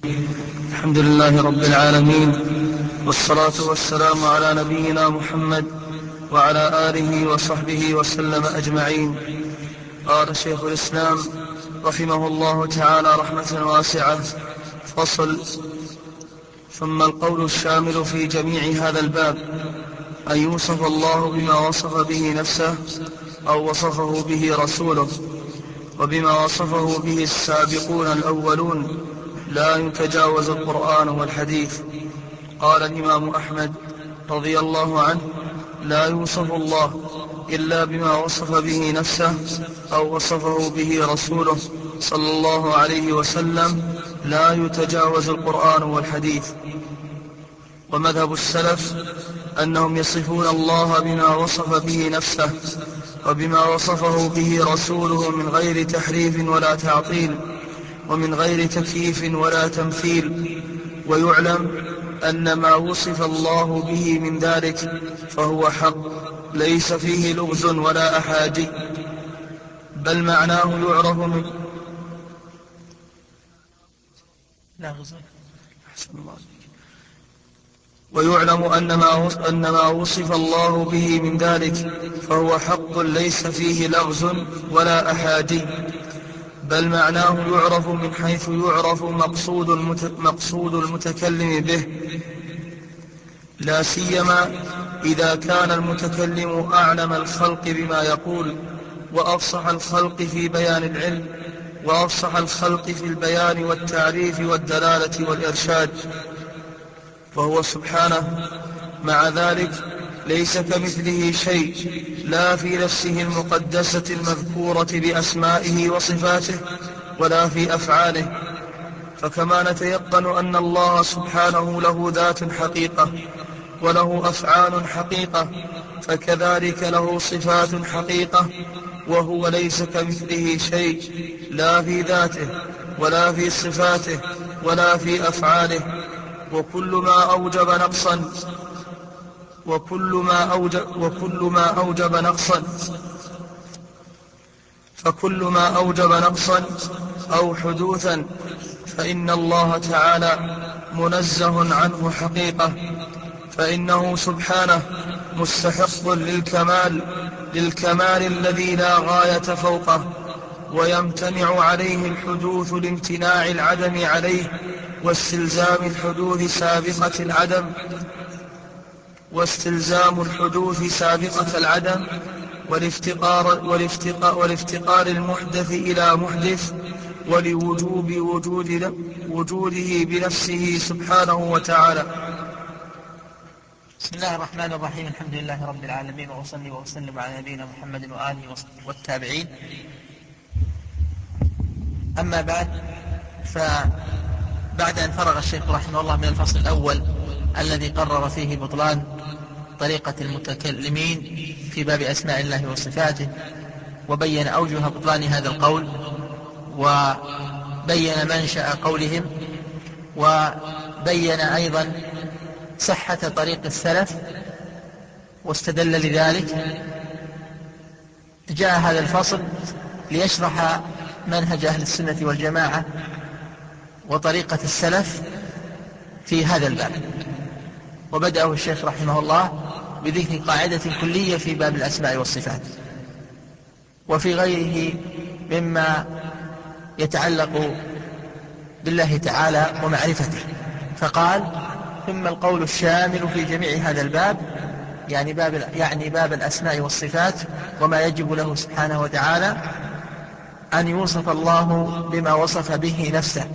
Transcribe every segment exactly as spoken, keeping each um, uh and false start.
الحمد لله رب العالمين، والصلاة والسلام على نبينا محمد وعلى آله وصحبه وسلم أجمعين. قال شيخ الإسلام رحمه الله تعالى رحمة واسعة: فصل. ثم القول الشامل في جميع هذا الباب أن يوصف الله بما وصف به نفسه أو وصفه به رسوله، وبما وصفه به السابقون الأولون، لا يتجاوز القرآن والحديث. قال الإمام أحمد رضي الله عنه: لا يوصف الله إلا بما وصف به نفسه أو وصفه به رسوله صلى الله عليه وسلم، لا يتجاوز القرآن والحديث. ومذهب السلف أنهم يصفون الله بما وصف به نفسه وبما وصفه به رسوله من غير تحريف ولا تعطيل، ومن غير تكييف ولا تمثيل. ويعلم أن ما وصف الله به من ذلك فهو حق، ليس فيه لغز ولا أحاجي، بل معناه يعرف من ويعلم أن ما أن ما وصف الله به من ذلك فهو حق، ليس فيه لغز ولا أحاجي، بل معناه يعرف من حيث يعرف مقصود مقصود المتكلم به، لا سيما إذا كان المتكلم أعلم الخلق بما يقول، وأفصح الخلق في بيان العلم، وأفصح الخلق في البيان والتعريف والدلالة والإرشاد. فهو سبحانه مع ذلك ليس كمثله شيء، لا في نفسه المقدسة المذكورة بأسمائه وصفاته ولا في أفعاله. فكما نتيقن أن الله سبحانه له ذات حقيقة وله أفعال حقيقة، فكذلك له صفات حقيقة، وهو ليس كمثله شيء، لا في ذاته ولا في صفاته ولا في أفعاله. وكل ما أوجب نقصا وكل ما أوجب, وكل ما أوجب نقصا فكل ما أوجب نقصا أو حدوثا فإن الله تعالى منزه عنه حقيقة، فإنه سبحانه مستحق للكمال للكمال الذي لا غاية فوقه، ويمتنع عليه الحدوث لامتناع العدم عليه، واستلزام الحدوث سابقة العدم واستلزام الحدوث سابقة العدم والافتقار, والافتقار, والافتقار المحدث إلى محدث، ولوجوب وجود وجوده بنفسه سبحانه وتعالى. بسم الله الرحمن الرحيم. الحمد لله رب العالمين، وأصلي وأسلم على نبينا محمد وآله والتابعين. أما بعد، فبعد أن فرغ الشيخ رحمه الله من الفصل الأول الذي قرر فيه بطلان طريقة المتكلمين في باب أسماء الله وصفاته، وبين أوجه بطلان هذا القول، وبين منشأ قولهم، وبين أيضا صحة طريق السلف، واستدل لذلك، جاء هذا الفصل ليشرح منهج أهل السنة والجماعة وطريقة السلف في هذا الباب. وبدأه الشيخ رحمه الله بذكر قاعدة كلية في باب الأسماء والصفات وفي غيره مما يتعلق بالله تعالى ومعرفته، فقال: ثم القول الشامل في جميع هذا الباب، يعني باب, يعني باب الأسماء والصفات، وما يجب له سبحانه وتعالى أن يوصف الله بما وصف به نفسه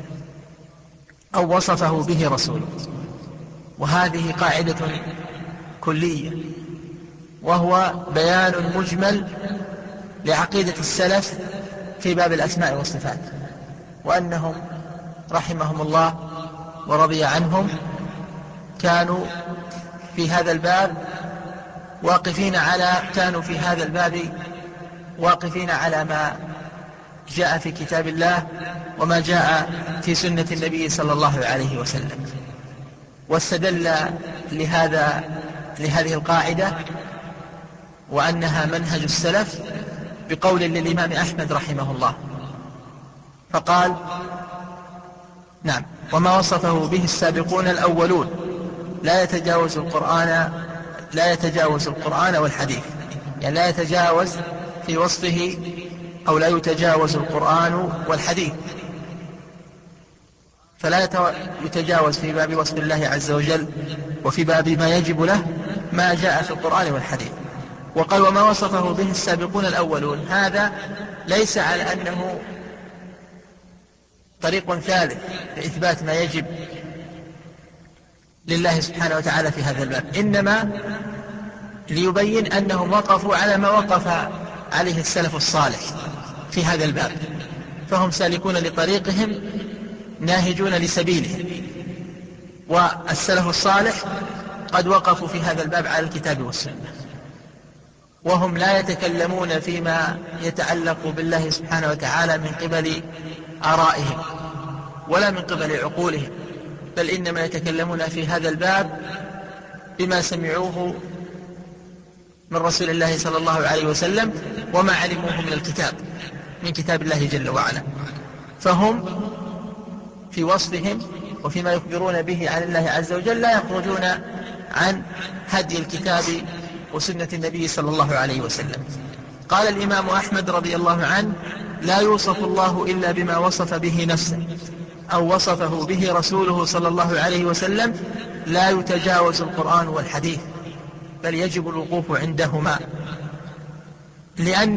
أو وصفه به رسوله. وهذه قاعدة كلية، وهو بيان مجمل لعقيدة السلف في باب الأسماء والصفات، وأنهم رحمهم الله ورضي عنهم كانوا في هذا الباب واقفين على كانوا في هذا الباب واقفين على ما جاء في كتاب الله وما جاء في سنة النبي صلى الله عليه وسلم. واستدل لهذا لهذه القاعدة وأنها منهج السلف بقول للإمام أحمد رحمه الله، فقال: نعم. وما وصفه به السابقون الأولون لا يتجاوز القرآن لا يتجاوز القرآن والحديث، يعني لا يتجاوز في وصفه أو لا يتجاوز القرآن والحديث، فلا يتجاوز في باب وصف الله عز وجل وفي باب ما يجب له ما جاء في القرآن والحديث. وقال وما وصفه به السابقون الأولون، هذا ليس على أنه طريق ثالث لإثبات ما يجب لله سبحانه وتعالى في هذا الباب، إنما ليبين أنهم وقفوا على ما وقف عليه السلف الصالح في هذا الباب، فهم سالكون لطريقهم ناهجون لسبيلهم، والسلف الصالح قد وقفوا في هذا الباب على الكتاب والسنة، وهم لا يتكلمون فيما يتعلق بالله سبحانه وتعالى من قبل آرائهم ولا من قبل عقولهم، بل إنما يتكلمون في هذا الباب بما سمعوه من رسول الله صلى الله عليه وسلم وما علموه من الكتاب من كتاب الله جل وعلا. فهم في وصفهم وفيما يخبرون به عن الله عز وجل لا يخرجون عن هدي الكتاب وسنة النبي صلى الله عليه وسلم. قال الإمام أحمد رضي الله عنه: لا يوصف الله إلا بما وصف به نفسه أو وصفه به رسوله صلى الله عليه وسلم، لا يتجاوز القرآن والحديث، بل يجب الوقوف عندهما، لأن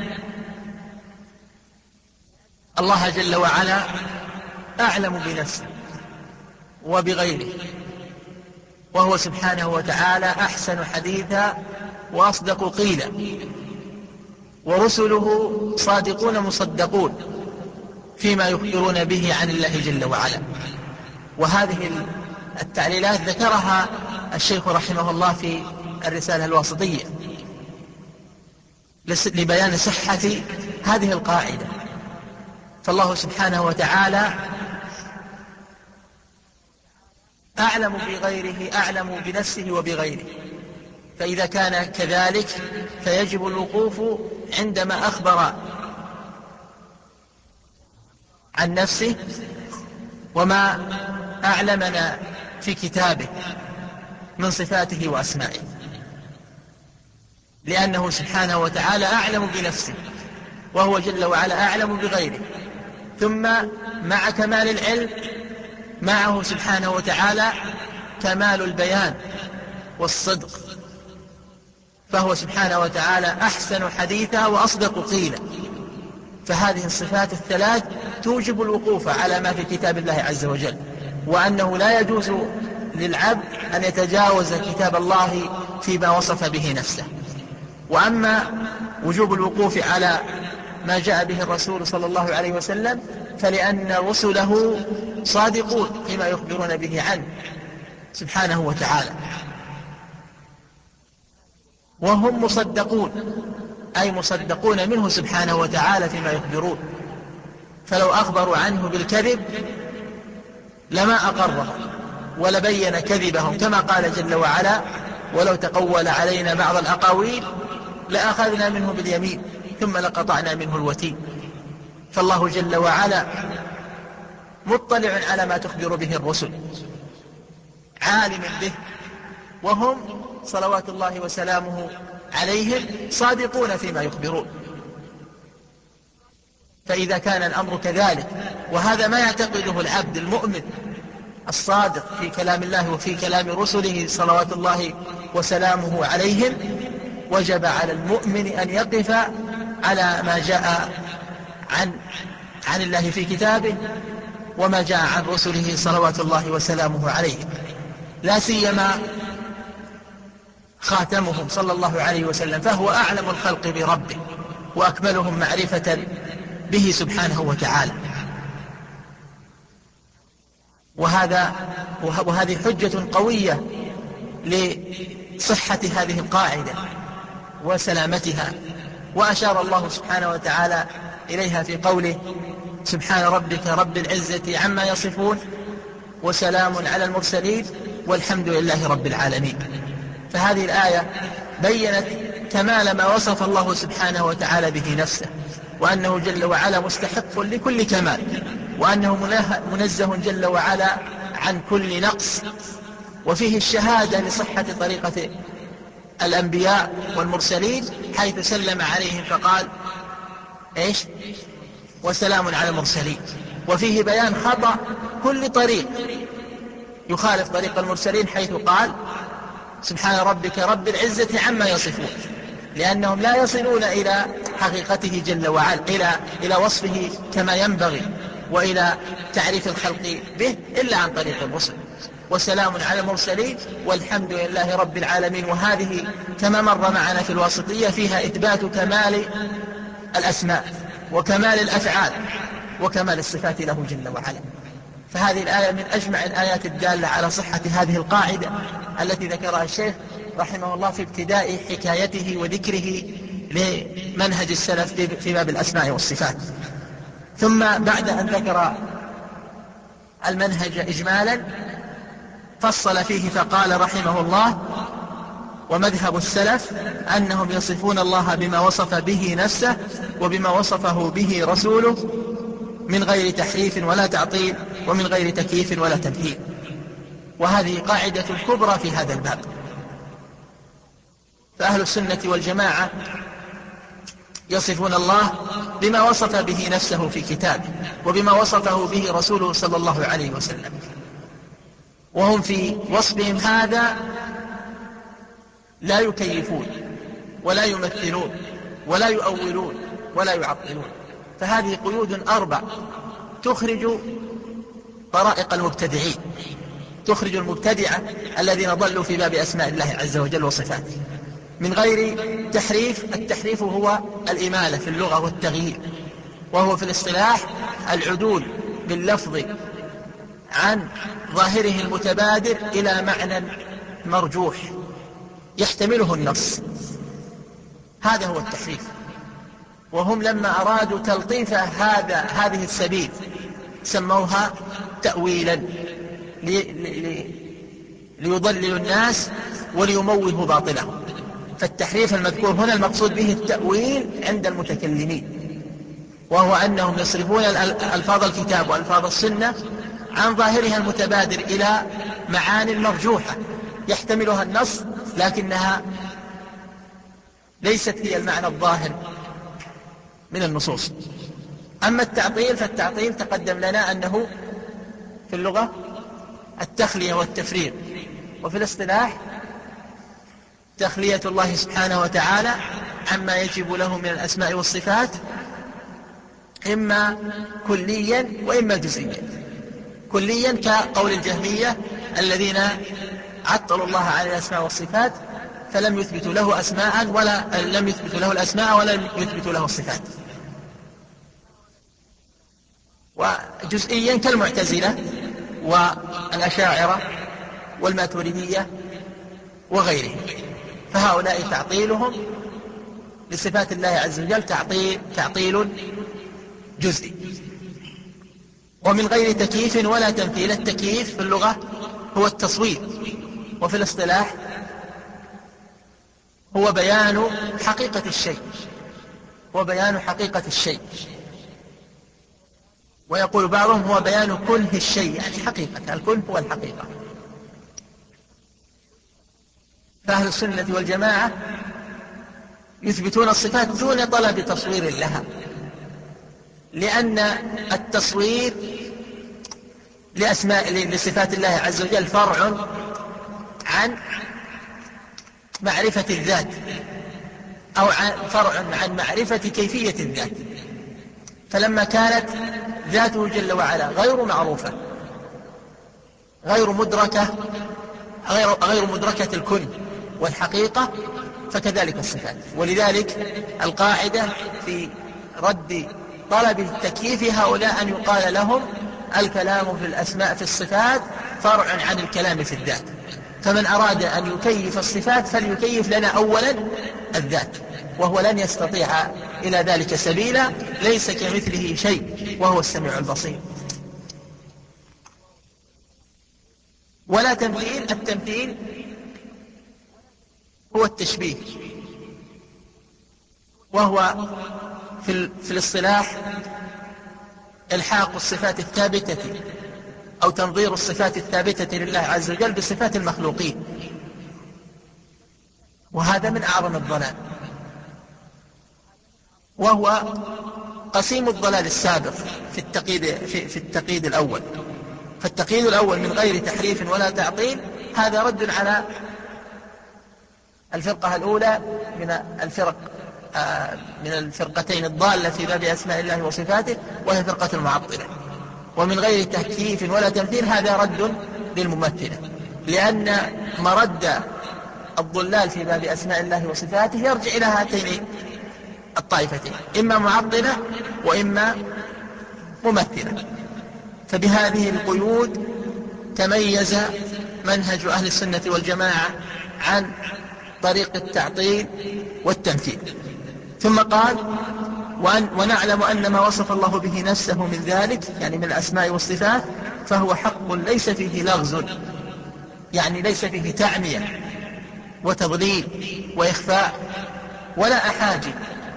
الله جل وعلا أعلم بنفسه وبغيره، وهو سبحانه وتعالى أحسن حديثا وأصدق قيلا، ورسله صادقون مصدقون فيما يخبرون به عن الله جل وعلا. وهذه التعليلات ذكرها الشيخ رحمه الله في الرسالة الواسطية لبيان صحة هذه القاعدة. فالله سبحانه وتعالى أعلم بغيره أعلم بنفسه وبغيره، فإذا كان كذلك فيجب الوقوف عندما أخبر عن نفسه وما أعلمنا في كتابه من صفاته وأسمائه، لأنه سبحانه وتعالى أعلم بنفسه وهو جل وعلا أعلم بغيره. ثم مع كمال العلم معه سبحانه وتعالى كمال البيان والصدق، فهو سبحانه وتعالى أحسن حديثا وأصدق قيلا. فهذه الصفات الثلاث توجب الوقوف على ما في كتاب الله عز وجل، وأنه لا يجوز للعبد أن يتجاوز كتاب الله فيما وصف به نفسه. وأما وجوب الوقوف على ما جاء به الرسول صلى الله عليه وسلم فلأن رسله صادقون فيما يخبرون به عنه سبحانه وتعالى، وهم مصدقون أي مصدقون منه سبحانه وتعالى فيما يخبرون، فلو أخبروا عنه بالكذب لما أقرهم ولبين كذبهم، كما قال جل وعلا: ولو تقول علينا بعض الأقاويل لأخذنا منه باليمين ثم لقطعنا منه الوتين. فالله جل وعلا مطلع على ما تخبر به الرسل، عالم به، وهم صلوات الله وسلامه عليهم صادقون فيما يخبرون. فإذا كان الأمر كذلك، وهذا ما يعتقده العبد المؤمن الصادق في كلام الله وفي كلام رسله صلوات الله وسلامه عليهم، وجب على المؤمن أن يقف على ما جاء عن عن الله في كتابه وما جاء عن رسله صلوات الله وسلامه عليهم، لا سيما خاتمهم صلى الله عليه وسلم، فهو أعلم الخلق بربه وأكملهم معرفة به سبحانه وتعالى. وهذا وهذه حجة قوية لصحة هذه القاعدة وسلامتها. وأشار الله سبحانه وتعالى إليها في قوله: سبحان ربك رب العزة عما يصفون وسلام على المرسلين والحمد لله رب العالمين. فهذه الآية بيّنت كمال ما وصف الله سبحانه وتعالى به نفسه، وأنه جل وعلا مستحق لكل كمال، وأنه منزه جل وعلا عن كل نقص. وفيه الشهادة لصحة طريقة الأنبياء والمرسلين حيث سلم عليهم فقال إيش؟ وسلام على المرسلين. وفيه بيان خطأ كل طريق يخالف طريق المرسلين حيث قال سبحان ربك رب العزة عما يصفون، لأنهم لا يصلون إلى حقيقته جل وعلا، إلى إلى وصفه كما ينبغي وإلى تعريف الخلق به إلا عن طريق الرسل. وسلام على المرسلين والحمد لله رب العالمين. وهذه كما مر معنا في الواسطية فيها إثبات كمال الأسماء وكمال الأفعال وكمال الصفات له جل وعلا. فهذه الآية من أجمع الآيات الدالة على صحة هذه القاعدة التي ذكرها الشيخ رحمه الله في ابتداء حكايته وذكره لمنهج السلف في باب الأسماء والصفات. ثم بعد أن ذكر المنهج إجمالا فصل فيه فقال رحمه الله: ومذهب السلف أنهم يصفون الله بما وصف به نفسه وبما وصفه به رسوله من غير تحريف ولا تعطيل ومن غير تكييف ولا تمثيل. وهذه قاعدة كبرى في هذا الباب. فأهل السنة والجماعة يصفون الله بما وصف به نفسه في كتابه وبما وصفه به رسوله صلى الله عليه وسلم، وهم في وصفهم هذا لا يكيفون ولا يمثلون ولا يؤولون ولا يعطلون. فهذه قيود أربع تخرج طرائق المبتدعين، تخرج المبتدعة الذين ضلوا في باب أسماء الله عز وجل وصفاته من غير تحريف. التحريف هو الإمالة في اللغة والتغيير، وهو في الاصطلاح العدول باللفظ عن ظاهره المتبادر إلى معنى مرجوح يحتمله النص، هذا هو التحريف. وهم لما أرادوا تلطيف هذا هذه السبيل سموها تأويلا لي لي ليضللوا الناس وليموهوا باطلهم. فالتحريف المذكور هنا المقصود به التأويل عند المتكلمين، وهو أنهم يصرفون ألفاظ الكتاب وألفاظ السنة عن ظاهرها المتبادر إلى معاني مرجوحة يحتملها النص لكنها ليست هي المعنى الظاهر من النصوص. أما التعطيل فالتعطيل تقدم لنا أنه في اللغة التخلية والتفريق، وفي الاصطلاح تخلية الله سبحانه وتعالى عما يجب له من الأسماء والصفات إما كليا وإما جزئيا. كليا كقول الجهمية الذين عطلوا الله على الأسماء والصفات فلم يثبتوا له أسماء ولا لم يثبتوا له الأسماء ولا يثبتوا له الصفات. وجزئيا كالمعتزلة والأشاعرة والماتريدية وغيرهم، فهؤلاء تعطيلهم لصفات الله عز وجل تعطيل, تعطيل جزئي ومن غير تكييف ولا تمثيل. التكييف في اللغة هو التصوير، وفي الاصطلاح هو بيان حقيقة الشيء هو بيان حقيقة الشيء ويقول بعضهم هو بيان كنه الشيء، يعني حقيقة الكنه هو الحقيقة. فأهل السنة والجماعة يثبتون الصفات دون طلب تصوير لها، لأن التصوير لأسماء لصفات الله عز وجل فرع عن معرفة الذات أو عن فرع عن معرفة كيفية الذات. فلما كانت ذاته جل وعلا غير معروفة غير مدركة غير, غير مدركة الكن والحقيقة فكذلك الصفات. ولذلك القاعدة في رد طلب التكييف هؤلاء أن يقال لهم الكلام في الأسماء في الصفات فرع عن الكلام في الذات، فمن أراد أن يكيف الصفات فليكيف لنا أولا الذات، وهو لن يستطيع إلى ذلك سبيلا، ليس كمثله شيء وهو السميع البصير. ولا تمثيل. التمثيل هو التشبيه، وهو في, في الاصطلاح إلحاق الصفات الثابتة أو تنظير الصفات الثابتة لله عز وجل بصفات المخلوقين، وهذا من أعظم الضلال، وهو قسيم الضلال السابق في التقييد, في, في التقييد الأول. فالتقييد الأول من غير تحريف ولا تعطيل هذا رد على الفرقة الأولى من الفرق من الفرقتين الضالة في باب أسماء الله وصفاته، وهي فرقة المعطلة. ومن غير تكييف ولا تمثيل هذا رد للممثلة، لأن مرد الضلال في باب أسماء الله وصفاته يرجع إلى هاتين الطائفتين، إما معطلة وإما ممثلة. فبهذه القيود تميز منهج أهل السنة والجماعة عن طريق التعطيل والتمثيل. ثم قال: ونعلم أن ما وصف الله به نفسه من ذلك، يعني من الأسماء والصفات، فهو حق ليس فيه لغز، يعني ليس فيه تعمية وتضليل وإخفاء ولا أحاجي.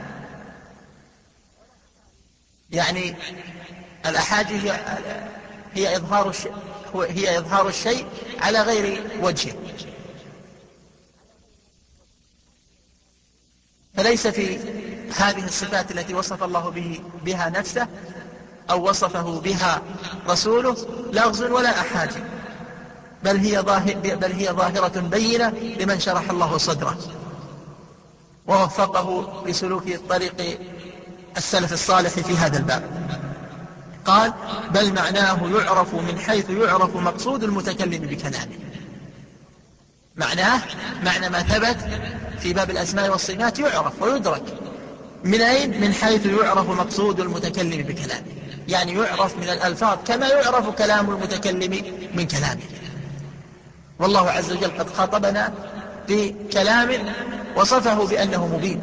يعني الأحاجي هي, هي, إظهار الشيء هي إظهار الشيء على غير وجهه، فليس في هذه الصفات التي وصف الله به بها نفسه أو وصفه بها رسوله لغز ولا أحاجي، بل هي, ظاهر بل هي ظاهرة بينة لمن شرح الله صدره ووفقه لسلوك طريق السلف الصالح في هذا الباب. قال: بل معناه يعرف من حيث يعرف مقصود المتكلم بكلامه. معناه معنى ما ثبت في باب الأسماء والصفات يعرف ويدرك من أين؟ من حيث يعرف مقصود المتكلم بكلامه، يعني يعرف من الألفاظ كما يعرف كلام المتكلم من كلامه. والله عز وجل قد خاطبنا بكلام وصفه بأنه مبين،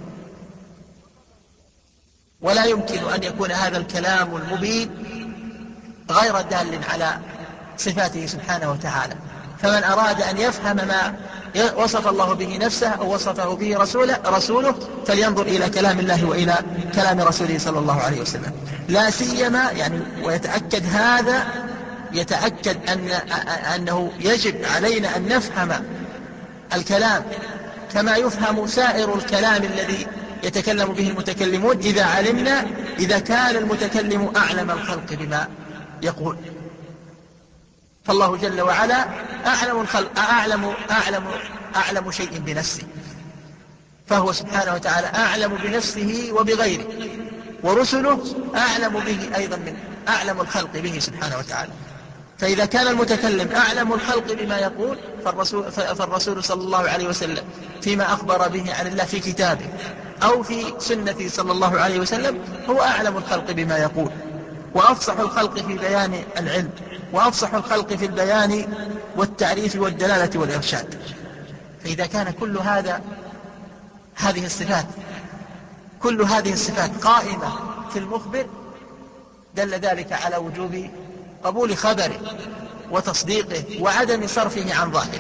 ولا يمكن أن يكون هذا الكلام المبين غير دال على صفاته سبحانه وتعالى. فمن أراد أن يفهم ما وصف الله به نفسه أو وصفه به رسوله, رسوله فلينظر إلى كلام الله وإلى كلام رسوله صلى الله عليه وسلم. لا سيما يعني ويتأكد هذا يتأكد أن أنه يجب علينا أن نفهم الكلام كما يفهم سائر الكلام الذي يتكلم به المتكلمون، إذا علمنا إذا كان المتكلم أعلم الخلق بما يقول. فالله جل وعلا أعلم الخلق أعلم, أعلم, أعلم شيء بنفسه، فهو سبحانه وتعالى أعلم بنفسه وبغيره، ورسله أعلم به أيضا من أعلم الخلق به سبحانه وتعالى. فإذا كان المتكلم أعلم الخلق بما يقول فالرسول, فالرسول صلى الله عليه وسلم فيما أخبر به عن الله في كتابه أو في سنته صلى الله عليه وسلم هو أعلم الخلق بما يقول، وأفصح الخلق في بيان العلم، وأفصح الخلق في البيان والتعريف والدلالة والإرشاد. فإذا كان كل هذا هذه الصفات كل هذه الصفات قائمة في المخبر دل ذلك على وجوب قبول خبره وتصديقه وعدم صرفه عن ظاهره.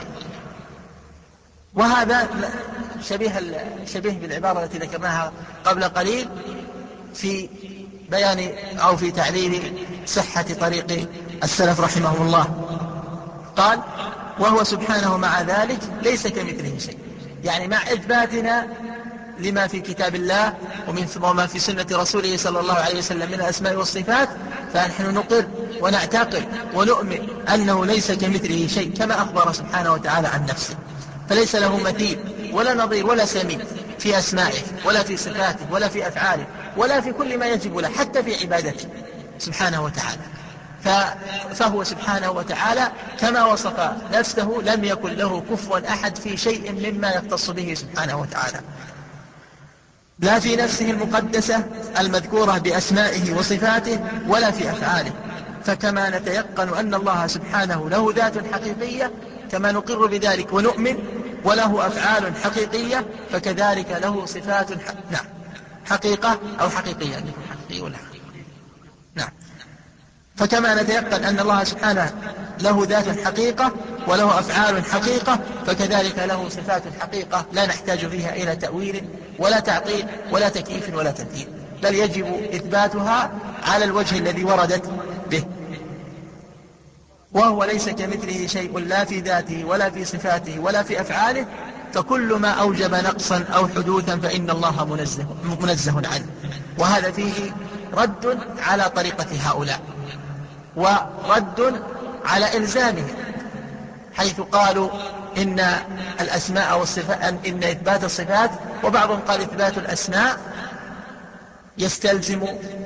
وهذا شبيه, شبيه بالعبارة التي ذكرناها قبل قليل في بيان أو في تعليل صحة طريق السلف رحمه الله. قال: وهو سبحانه مع ذلك ليس كمثله شيء، يعني مع إثباتنا لما في كتاب الله وما في سنة رسوله صلى الله عليه وسلم من الأسماء والصفات، فنحن نقر ونعتقد ونؤمن أنه ليس كمثله شيء كما أخبر سبحانه وتعالى عن نفسه، فليس له مثيل ولا نظير ولا سميع في أسمائه ولا في صفاته ولا في أفعاله ولا في كل ما يجب له حتى في عبادته سبحانه وتعالى. فهو سبحانه وتعالى كما وصف نفسه لم يكن له كفوا أحد في شيء مما يختص به سبحانه وتعالى، لا في نفسه المقدسة المذكورة بأسمائه وصفاته ولا في أفعاله. فكما نتيقن أن الله سبحانه له ذات حقيقية كما نقر بذلك ونؤمن، وله أفعال حقيقية، فكذلك له صفات ح... نعم حقيقة أو حقيقية حقيقية ولا حقيقية. نعم. فكما نتيقن أن الله سبحانه له ذات حقيقة وله أفعال حقيقة، فكذلك له صفات حقيقة لا نحتاج فيها إلى تأويل ولا تعطيل ولا تكييف ولا تمثيل، بل يجب إثباتها على الوجه الذي وردت به، وهو ليس كمثله شيء لا في ذاته ولا في صفاته ولا في أفعاله، فكل ما أوجب نقصا أو حدوثا فإن الله منزه, منزه عنه. وهذا فيه رد على طريقة هؤلاء، ورد على إلزامهم، حيث قالوا إن الأسماء والصفات، إن إثبات الصفات، وبعضهم قال إثبات الأسماء يستلزم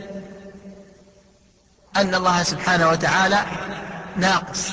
أن الله سبحانه وتعالى ناقص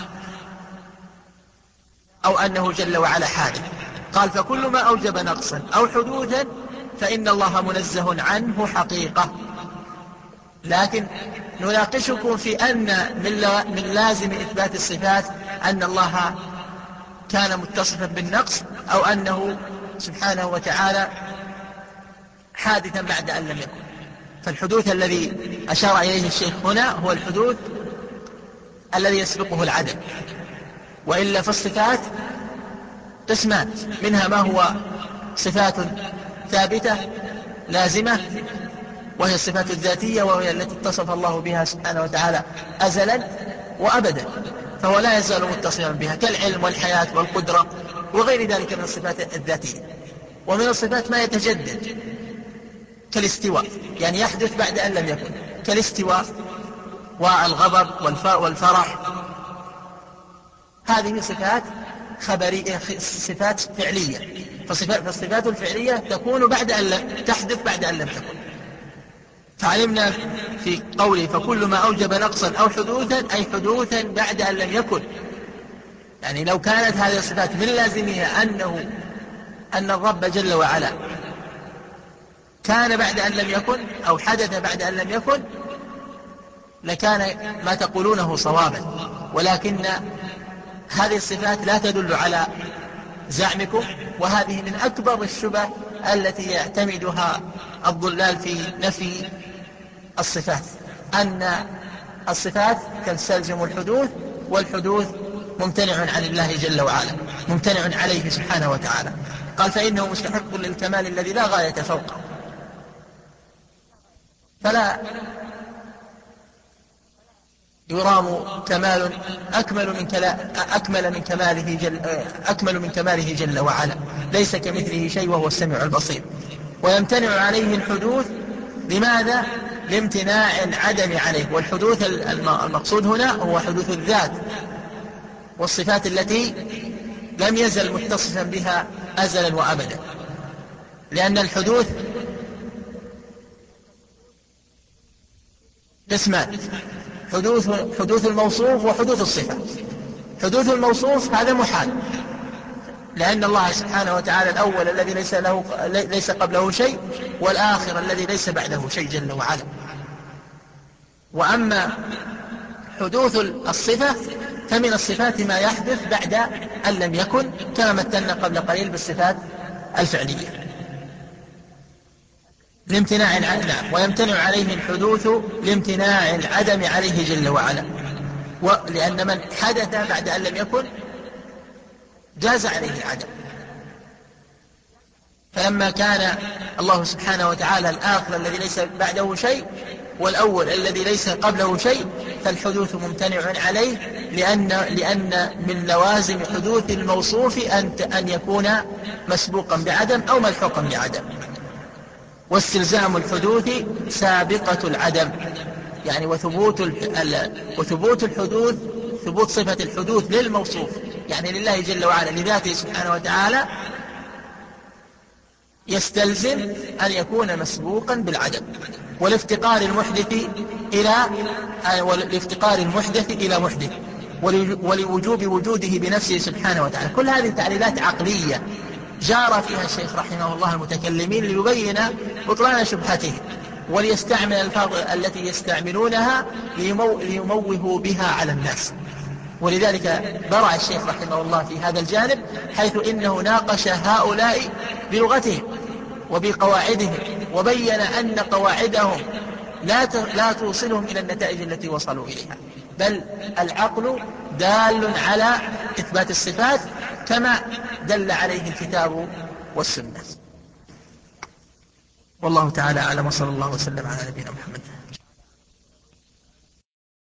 أو أنه جل وعلا حادث. قال فكل ما أوجب نقصا أو حدوثا فإن الله منزه عنه حقيقة. لكن نناقشكم في أن من لازم إثبات الصفات أن الله كان متصفا بالنقص، أو أنه سبحانه وتعالى حادثا بعد أن لم يكن. فالحدوث الذي أشار إليه الشيخ هنا هو الحدوث الذي يسبقه العدم، وإلا فالصفات قسمان، منها ما هو صفات ثابتة لازمة وهي الصفات الذاتية، وهي التي اتصف الله بها سبحانه وتعالى أزلا وأبدا، فهو لا يزال متصفا بها كالعلم والحياة والقدرة وغير ذلك من الصفات الذاتية. ومن الصفات ما يتجدد كالاستواء، يعني يحدث بعد أن لم يكن، كالاستواء والغضب والفرح. هذه صفات خبرية، صفات فعلية. فالصفات الفعلية تكون بعد أن لم تحدث بعد أن لم تكن. فعلمنا في قوله فكل ما أوجب نقصا أو حدوثا أي حدوثا بعد أن لم يكن، يعني لو كانت هذه الصفات من لازمها أنه أن الرب جل وعلا كان بعد أن لم يكن أو حدث بعد أن لم يكن لكان ما تقولونه صوابا. ولكن هذه الصفات لا تدل على زعمكم، وهذه من أكبر الشبه التي يعتمدها الضلال في نفي الصفات، أن الصفات تستلزم الحدوث، والحدوث ممتنع عن الله جل وعلا، ممتنع عليه سبحانه وتعالى. قال فإنه مستحق للكمال الذي لا غاية فوقه، فلا يرام كمال أكمل من, كلا أكمل من كماله جل أكمل من كماله جل وعلا، ليس كمثله شيء وهو السميع البصير. ويمتنع عليه الحدوث، لماذا؟ لامتناع العدم عليه. والحدوث المقصود هنا هو حدوث الذات والصفات التي لم يزل متصفا بها أزلا وأبدا، لأن الحدوث قسمان: حدوث حدوث الموصوف وحدوث الصفة. حدوث الموصوف هذا محال، لأن الله سبحانه وتعالى الأول الذي ليس له ليس قبله شيء، والآخر الذي ليس بعده شيء جل وعلا. وأما حدوث الصفة فمن الصفات ما يحدث بعد أن لم يكن، كما مثلنا قبل قليل بالصفات الفعلية. لامتناع العدم، ويمتنع عليه الحدوث لامتناع العدم عليه جل وعلا، ولأن من حدث بعد أن لم يكن جاز عليه العدم. فلما كان الله سبحانه وتعالى الآخر الذي ليس بعده شيء والأول الذي ليس قبله شيء، فالحدوث ممتنع عليه، لأن, لأن من لوازم حدوث الموصوف أن, أن يكون مسبوقا بعدم أو ملحوقا بعدم. واستلزام الحدوث سابقة العدم، يعني وثبوت وثبوت الحدوث، ثبوت صفة الحدوث للموصوف، يعني لله جل وعلا لذاته سبحانه وتعالى، يستلزم أن يكون مسبوقا بالعدم. والافتقار المحدث إلى والافتقار المحدث إلى محدث، ولوجوب وجوده بنفسه سبحانه وتعالى. كل هذه تعليلات عقلية جار فيها الشيخ رحمه الله المتكلمين ليبين بطلان شبهته، وليستعمل الألفاظ التي يستعملونها ليموهوا بها على الناس. ولذلك برع الشيخ رحمه الله في هذا الجانب، حيث إنه ناقش هؤلاء بلغتهم وبقواعدهم، وبين أن قواعدهم لا لا توصلهم إلى النتائج التي وصلوا إليها، بل العقل دال على إثبات الصفات كما دل عليه الكتاب والسنة. والله تعالى أعلم، وصلى الله وسلم على نبينا محمد.